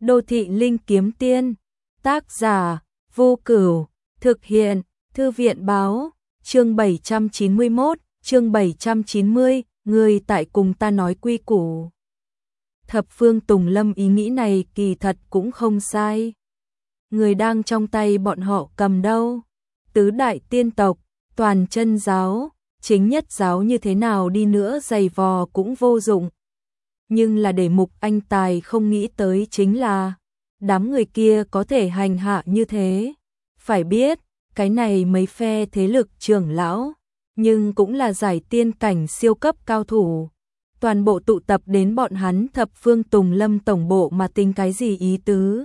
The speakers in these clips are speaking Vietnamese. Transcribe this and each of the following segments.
Đô thị linh kiếm tiên, tác giả, Vô Cửu, thực hiện, Thư viện báo, chương 791, chương 790, người tại cùng ta nói quy củ. Thập Phương Tùng Lâm ý nghĩ này kỳ thật cũng không sai. Người đang trong tay bọn họ cầm đâu? Tứ đại tiên tộc, toàn chân giáo, chính nhất giáo như thế nào đi nữa giày vò cũng vô dụng. Nhưng là để Mục Anh Tài không nghĩ tới chính là đám người kia có thể hành hạ như thế. Phải biết, cái này mấy phe thế lực trưởng lão, nhưng cũng là giải tiên cảnh siêu cấp cao thủ. Toàn bộ tụ tập đến bọn hắn Thập Phương Tùng Lâm tổng bộ mà tính cái gì ý tứ.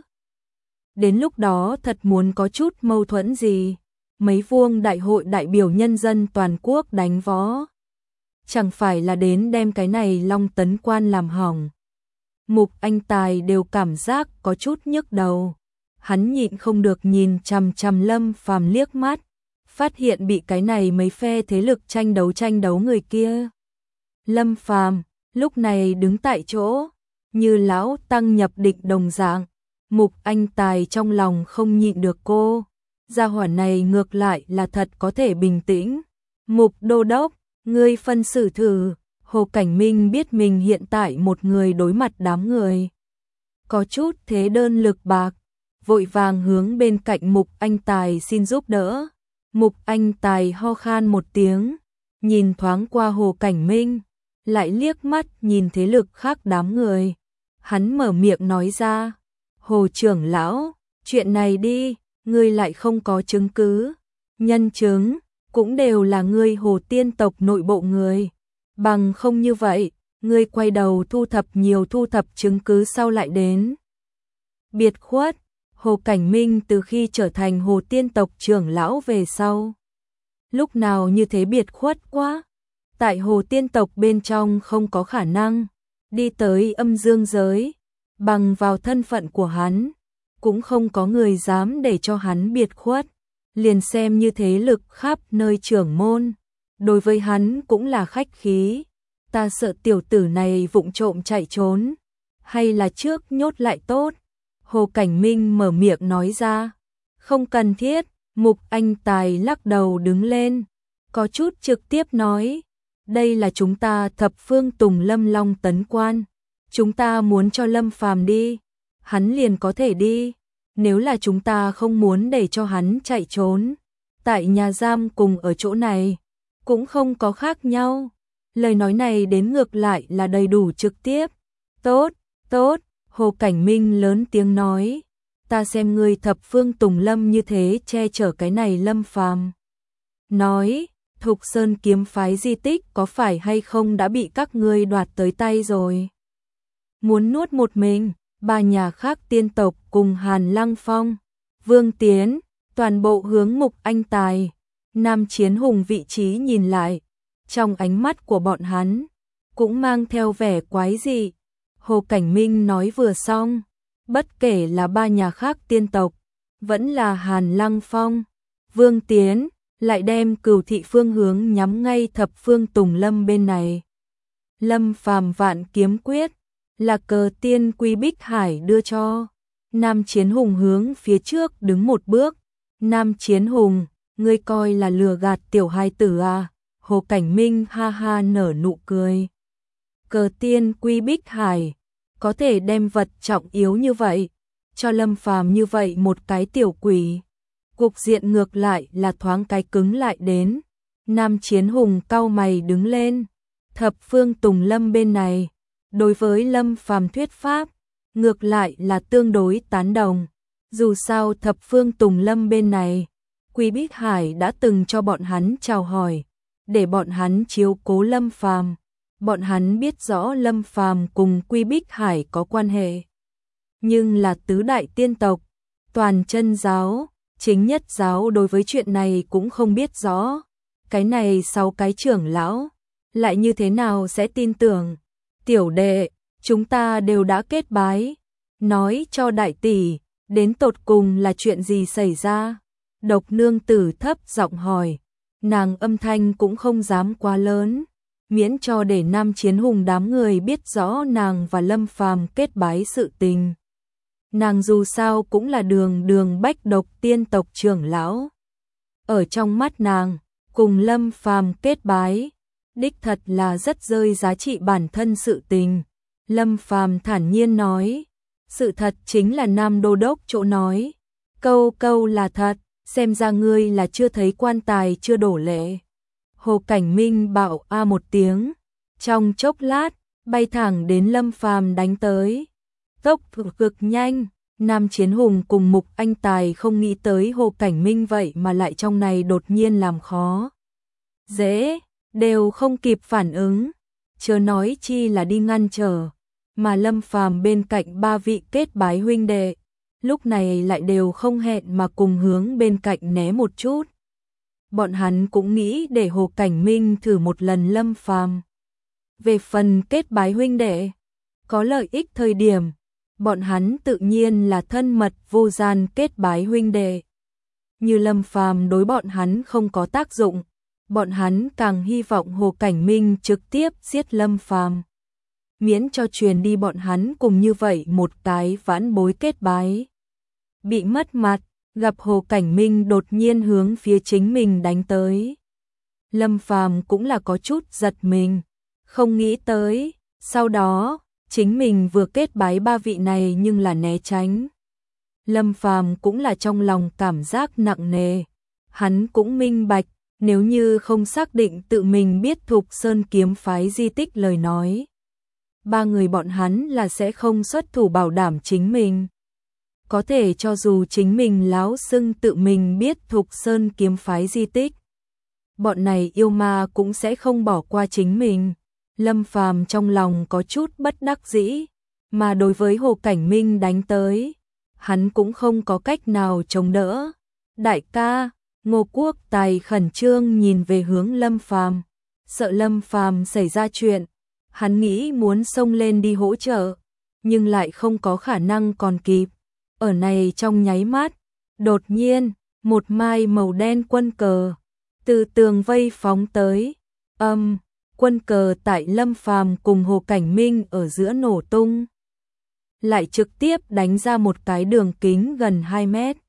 Đến lúc đó thật muốn có chút mâu thuẫn gì, mấy vuông đại hội đại biểu nhân dân toàn quốc đánh võ. Chẳng phải là đến đem cái này Long Tấn Quan làm hỏng. Mục Anh Tài đều cảm giác có chút nhức đầu. Hắn nhịn không được nhìn chằm chằm Lâm Phàm liếc mắt, phát hiện bị cái này mấy phe thế lực tranh đấu người kia. Lâm Phàm lúc này đứng tại chỗ, như lão tăng nhập định đồng dạng. Mục Anh Tài trong lòng không nhịn được cô. Gia hỏa này ngược lại là thật có thể bình tĩnh. Mục Đô Đốc, ngươi phân xử thử. Hồ Cảnh Minh biết mình hiện tại một người đối mặt đám người, có chút thế đơn lực bạc, vội vàng hướng bên cạnh Mục Anh Tài xin giúp đỡ. Mục Anh Tài ho khan một tiếng, nhìn thoáng qua Hồ Cảnh Minh, lại liếc mắt nhìn thế lực khác đám người. Hắn mở miệng nói ra, Hồ trưởng lão, chuyện này đi, ngươi lại không có chứng cứ, nhân chứng cũng đều là ngươi Hồ tiên tộc nội bộ người. Bằng không như vậy, ngươi quay đầu thu thập chứng cứ sau lại đến. Biệt khuất, Hồ Cảnh Minh từ khi trở thành Hồ tiên tộc trưởng lão về sau. Lúc nào như thế biệt khuất quá. Tại Hồ tiên tộc bên trong không có khả năng đi tới âm dương giới. Bằng vào thân phận của hắn, cũng không có người dám để cho hắn biệt khuất. Liền xem như thế lực khắp nơi trưởng môn, đối với hắn cũng là khách khí. Ta sợ tiểu tử này vụng trộm chạy trốn, hay là trước nhốt lại tốt. Hồ Cảnh Minh mở miệng nói ra, không cần thiết. Mục Anh Tài lắc đầu đứng lên, có chút trực tiếp nói, đây là chúng ta Thập Phương Tùng Lâm Long Tấn Quan, chúng ta muốn cho Lâm Phàm đi, hắn liền có thể đi. Nếu là chúng ta không muốn để cho hắn chạy trốn, tại nhà giam cùng ở chỗ này cũng không có khác nhau. Lời nói này đến ngược lại là đầy đủ trực tiếp. Tốt, tốt, Hồ Cảnh Minh lớn tiếng nói, ta xem ngươi Thập Phương Tùng Lâm như thế che chở cái này Lâm Phàm. Nói, Thục Sơn kiếm phái di tích có phải hay không đã bị các ngươi đoạt tới tay rồi. Muốn nuốt một mình, ba nhà khác tiên tộc cùng Hàn Lăng Phong, Vương Tiến, toàn bộ hướng Mục Anh Tài, Nam Chiến Hùng vị trí nhìn lại. Trong ánh mắt của bọn hắn, cũng mang theo vẻ quái dị. Hồ Cảnh Minh nói vừa xong, bất kể là ba nhà khác tiên tộc, vẫn là Hàn Lăng Phong, Vương Tiến, lại đem Cửu thị phương hướng nhắm ngay Thập Phương Tùng Lâm bên này. Lâm Phàm vạn kiếm quyết, là cờ tiên Quy Bích Hải đưa cho. Nam Chiến Hùng hướng phía trước đứng một bước. Nam Chiến Hùng, ngươi coi là lừa gạt tiểu hài tử à? Hồ Cảnh Minh ha ha nở nụ cười. Cờ tiên Quy Bích Hải, có thể đem vật trọng yếu như vậy, cho Lâm Phàm như vậy một cái tiểu quỷ. Cục diện ngược lại là thoáng cái cứng lại đến. Nam Chiến Hùng cau mày đứng lên. Thập Phương Tùng Lâm bên này, đối với Lâm Phàm thuyết pháp, ngược lại là tương đối tán đồng. Dù sao Thập Phương Tùng Lâm bên này, Quy Bích Hải đã từng cho bọn hắn chào hỏi, để bọn hắn chiếu cố Lâm Phàm. Bọn hắn biết rõ Lâm Phàm cùng Quy Bích Hải có quan hệ. Nhưng là tứ đại tiên tộc, toàn chân giáo, chính nhất giáo đối với chuyện này cũng không biết rõ. Cái này sau cái trưởng lão, lại như thế nào sẽ tin tưởng. Tiểu đệ, chúng ta đều đã kết bái. Nói cho đại tỷ, đến tột cùng là chuyện gì xảy ra? Độc nương tử thấp giọng hỏi. Nàng âm thanh cũng không dám quá lớn, miễn cho để Nam Chiến Hùng đám người biết rõ nàng và Lâm Phàm kết bái sự tình. nàng dù sao cũng là đường đường bách độc tiên tộc trưởng lão. Ở trong mắt nàng, cùng Lâm Phàm kết bái, đích thật là rất rơi giá trị bản thân sự tình. Lâm Phàm thản nhiên nói, sự thật chính là Nam Đô Đốc chỗ nói, câu câu là thật, xem ra ngươi là chưa thấy quan tài chưa đổ lệ. Hồ Cảnh Minh bảo a một tiếng, trong chốc lát, bay thẳng đến Lâm Phàm đánh tới. Tốc cực nhanh, Nam Chiến Hùng cùng Mục Anh Tài không nghĩ tới Hồ Cảnh Minh vậy mà lại trong này đột nhiên làm khó dễ, đều không kịp phản ứng, chớ nói chi là đi ngăn trở, mà Lâm Phàm bên cạnh ba vị kết bái huynh đệ, lúc này lại đều không hẹn mà cùng hướng bên cạnh né một chút. Bọn hắn cũng nghĩ để Hồ Cảnh Minh thử một lần Lâm Phàm. Về phần kết bái huynh đệ, có lợi ích thời điểm, bọn hắn tự nhiên là thân mật vô gian kết bái huynh đệ. Như Lâm Phàm đối bọn hắn không có tác dụng, bọn hắn càng hy vọng Hồ Cảnh Minh trực tiếp giết Lâm Phàm, miễn cho truyền đi bọn hắn cùng như vậy một cái vãn bối kết bái bị mất mặt, gặp Hồ Cảnh Minh đột nhiên hướng phía chính mình đánh tới. Lâm Phàm cũng là có chút giật mình, không nghĩ tới, sau đó, chính mình vừa kết bái ba vị này nhưng là né tránh. Lâm Phàm cũng là trong lòng cảm giác nặng nề, hắn cũng minh bạch, nếu như không xác định tự mình biết Thục Sơn kiếm phái di tích lời nói, ba người bọn hắn là sẽ không xuất thủ bảo đảm chính mình. Có thể cho dù chính mình láo xưng tự mình biết Thục Sơn kiếm phái di tích, bọn này yêu ma cũng sẽ không bỏ qua chính mình. Lâm Phàm trong lòng có chút bất đắc dĩ, mà đối với Hồ Cảnh Minh đánh tới, hắn cũng không có cách nào chống đỡ. Đại ca, Ngô Quốc Tài khẩn trương nhìn về hướng Lâm Phàm, sợ Lâm Phàm xảy ra chuyện, hắn nghĩ muốn xông lên đi hỗ trợ, nhưng lại không có khả năng còn kịp. Ở này trong nháy mắt, đột nhiên, một mai màu đen quân cờ từ tường vây phóng tới. Quân cờ tại Lâm Phàm cùng Hồ Cảnh Minh ở giữa nổ tung, lại trực tiếp đánh ra một cái đường kính gần 2 mét,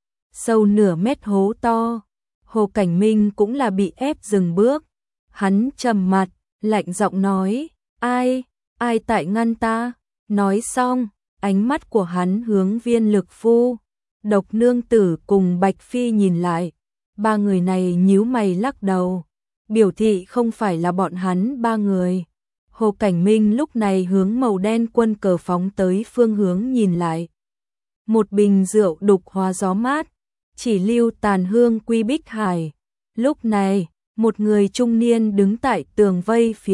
sâu nửa mét hố to. Hồ Cảnh Minh cũng là bị ép dừng bước, hắn trầm mặt, lạnh giọng nói, ai tại ngăn ta? Nói xong, ánh mắt của hắn hướng Viên Lực Phu, Độc Nương Tử cùng Bạch Phi nhìn lại, ba người này nhíu mày lắc đầu, biểu thị không phải là bọn hắn ba người. Hồ Cảnh Minh lúc này hướng màu đen quân cờ phóng tới phương hướng nhìn lại. Một bình rượu đục hóa gió mát, chỉ lưu tàn hương Quy Bích Hải. Lúc này, một người trung niên đứng tại tường vây phía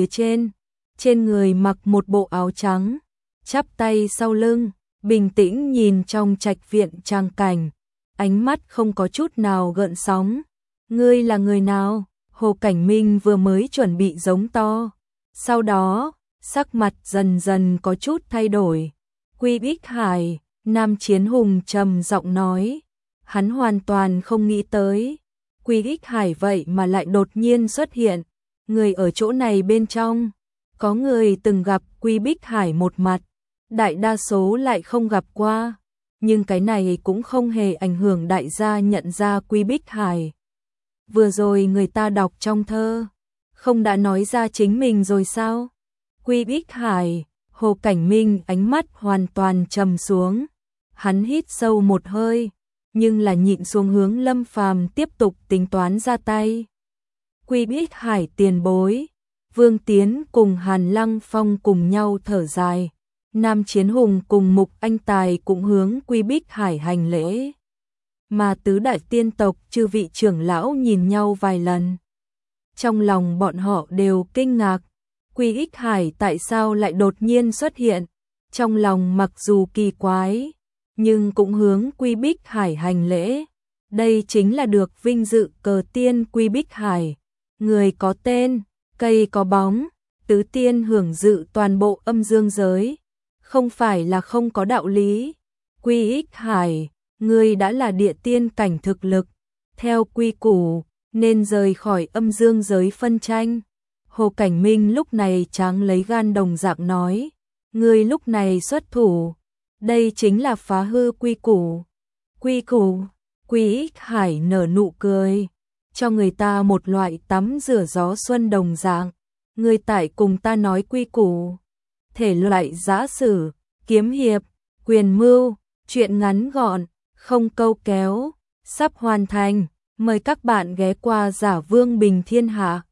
trên người mặc một bộ áo trắng, chắp tay sau lưng, bình tĩnh nhìn trong trạch viện trang cảnh, ánh mắt không có chút nào gợn sóng. Ngươi là người nào? Hồ Cảnh Minh vừa mới chuẩn bị giống to, sau đó, sắc mặt dần dần có chút thay đổi. Quy Bích Hải, Nam Chiến Hùng trầm giọng nói, hắn hoàn toàn không nghĩ tới, Quy Bích Hải vậy mà lại đột nhiên xuất hiện. Người ở chỗ này bên trong, có người từng gặp Quy Bích Hải một mặt, đại đa số lại không gặp qua, nhưng cái này cũng không hề ảnh hưởng đại gia nhận ra Quy Bích Hải. Vừa rồi người ta đọc trong thơ, không đã nói ra chính mình rồi sao? Quy Bích Hải, Hồ Cảnh Minh ánh mắt hoàn toàn trầm xuống, hắn hít sâu một hơi, nhưng là nhịn xuống hướng Lâm Phàm tiếp tục tính toán ra tay. Quy Bích Hải tiền bối, Vương Tiến cùng Hàn Lăng Phong cùng nhau thở dài, Nam Chiến Hùng cùng Mục Anh Tài cũng hướng Quy Bích Hải hành lễ. Mà tứ đại tiên tộc chư vị trưởng lão nhìn nhau vài lần. Trong lòng bọn họ đều kinh ngạc, Quy Bích Hải tại sao lại đột nhiên xuất hiện, trong lòng mặc dù kỳ quái, nhưng cũng hướng Quy Bích Hải hành lễ. Đây chính là được vinh dự cờ tiên Quy Bích Hải, người có tên, cây có bóng, tứ tiên hưởng dự toàn bộ âm dương giới, không phải là không có đạo lý. Quy Bích Hải, ngươi đã là địa tiên cảnh thực lực, theo quy củ, nên rời khỏi âm dương giới phân tranh. Hồ Cảnh Minh lúc này tráng lấy gan đồng dạng nói, ngươi lúc này xuất thủ, Đây chính là phá hư quy củ. Quy củ, Quý Hải nở nụ cười, cho người ta một loại tắm rửa gió xuân đồng dạng. Người tại cùng ta nói quy củ. Thể loại giã sử, kiếm hiệp, quyền mưu, truyện ngắn gọn, không câu kéo, sắp hoàn thành. Mời các bạn ghé qua Giả Vương Bình Thiên Hạ.